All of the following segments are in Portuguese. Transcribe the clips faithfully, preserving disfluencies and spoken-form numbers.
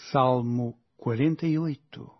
Salmo quarenta e oito.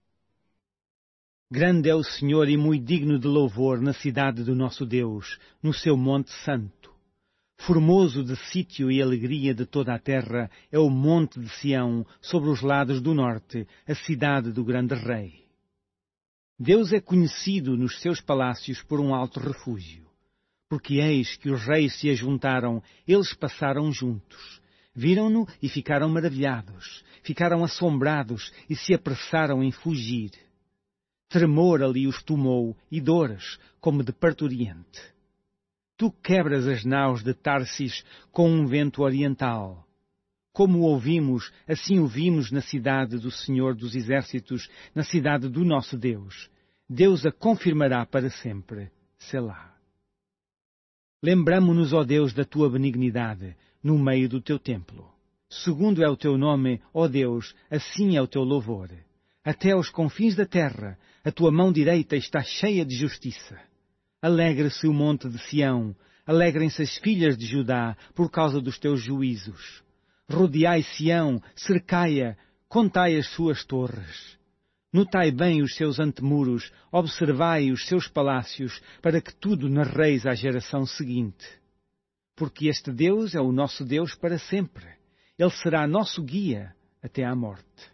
Grande é o Senhor e muito digno de louvor na cidade do nosso Deus, no seu monte santo. Formoso de sítio e alegria de toda a terra é o monte de Sião, sobre os lados do norte, a cidade do grande rei. Deus é conhecido nos seus palácios por um alto refúgio. Porque eis que os reis se ajuntaram, eles passaram juntos. Viram-no e ficaram maravilhados, ficaram assombrados e se apressaram em fugir. Tremor ali os tomou e dores, como de parturiente. Tu quebras as naus de Tarsis com um vento oriental. Como o ouvimos, assim o vimos na cidade do Senhor dos Exércitos, na cidade do nosso Deus. Deus a confirmará para sempre. Selá. Lembramo-nos, ó Deus, da tua benignidade, no meio do teu templo. Segundo é o teu nome, ó Deus, assim é o teu louvor. Até aos confins da terra, a tua mão direita está cheia de justiça. Alegre-se o monte de Sião, alegrem-se as filhas de Judá, por causa dos teus juízos. Rodeai Sião, cercai-a, contai as suas torres. Notai bem os seus antemuros, observai os seus palácios, para que tudo narreis à geração seguinte. Porque este Deus é o nosso Deus para sempre. Ele será nosso guia até à morte.